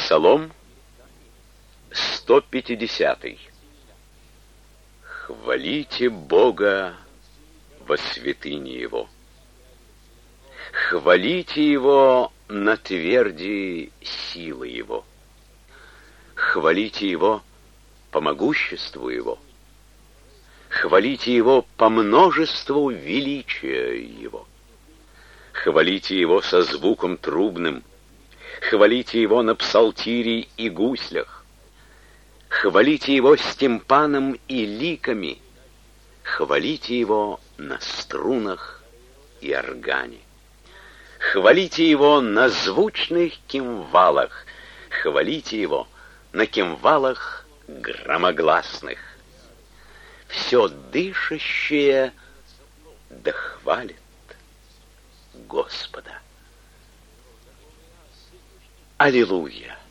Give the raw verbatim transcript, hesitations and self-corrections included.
Псалом сто пятидесятый. Хвалите Бога во святыне Его. Хвалите Его на тверди силы Его. Хвалите Его по могуществу Его. Хвалите Его по множеству величия Его. Хвалите Его со звуком трубным. Хвалите Его на псалтире и гуслях. Хвалите Его с тимпаном и ликами. Хвалите Его на струнах и органе. Хвалите Его на звучных кимвалах. Хвалите Его на кимвалах громогласных. Все дышащее да хвалит Господа. Аллилуйя!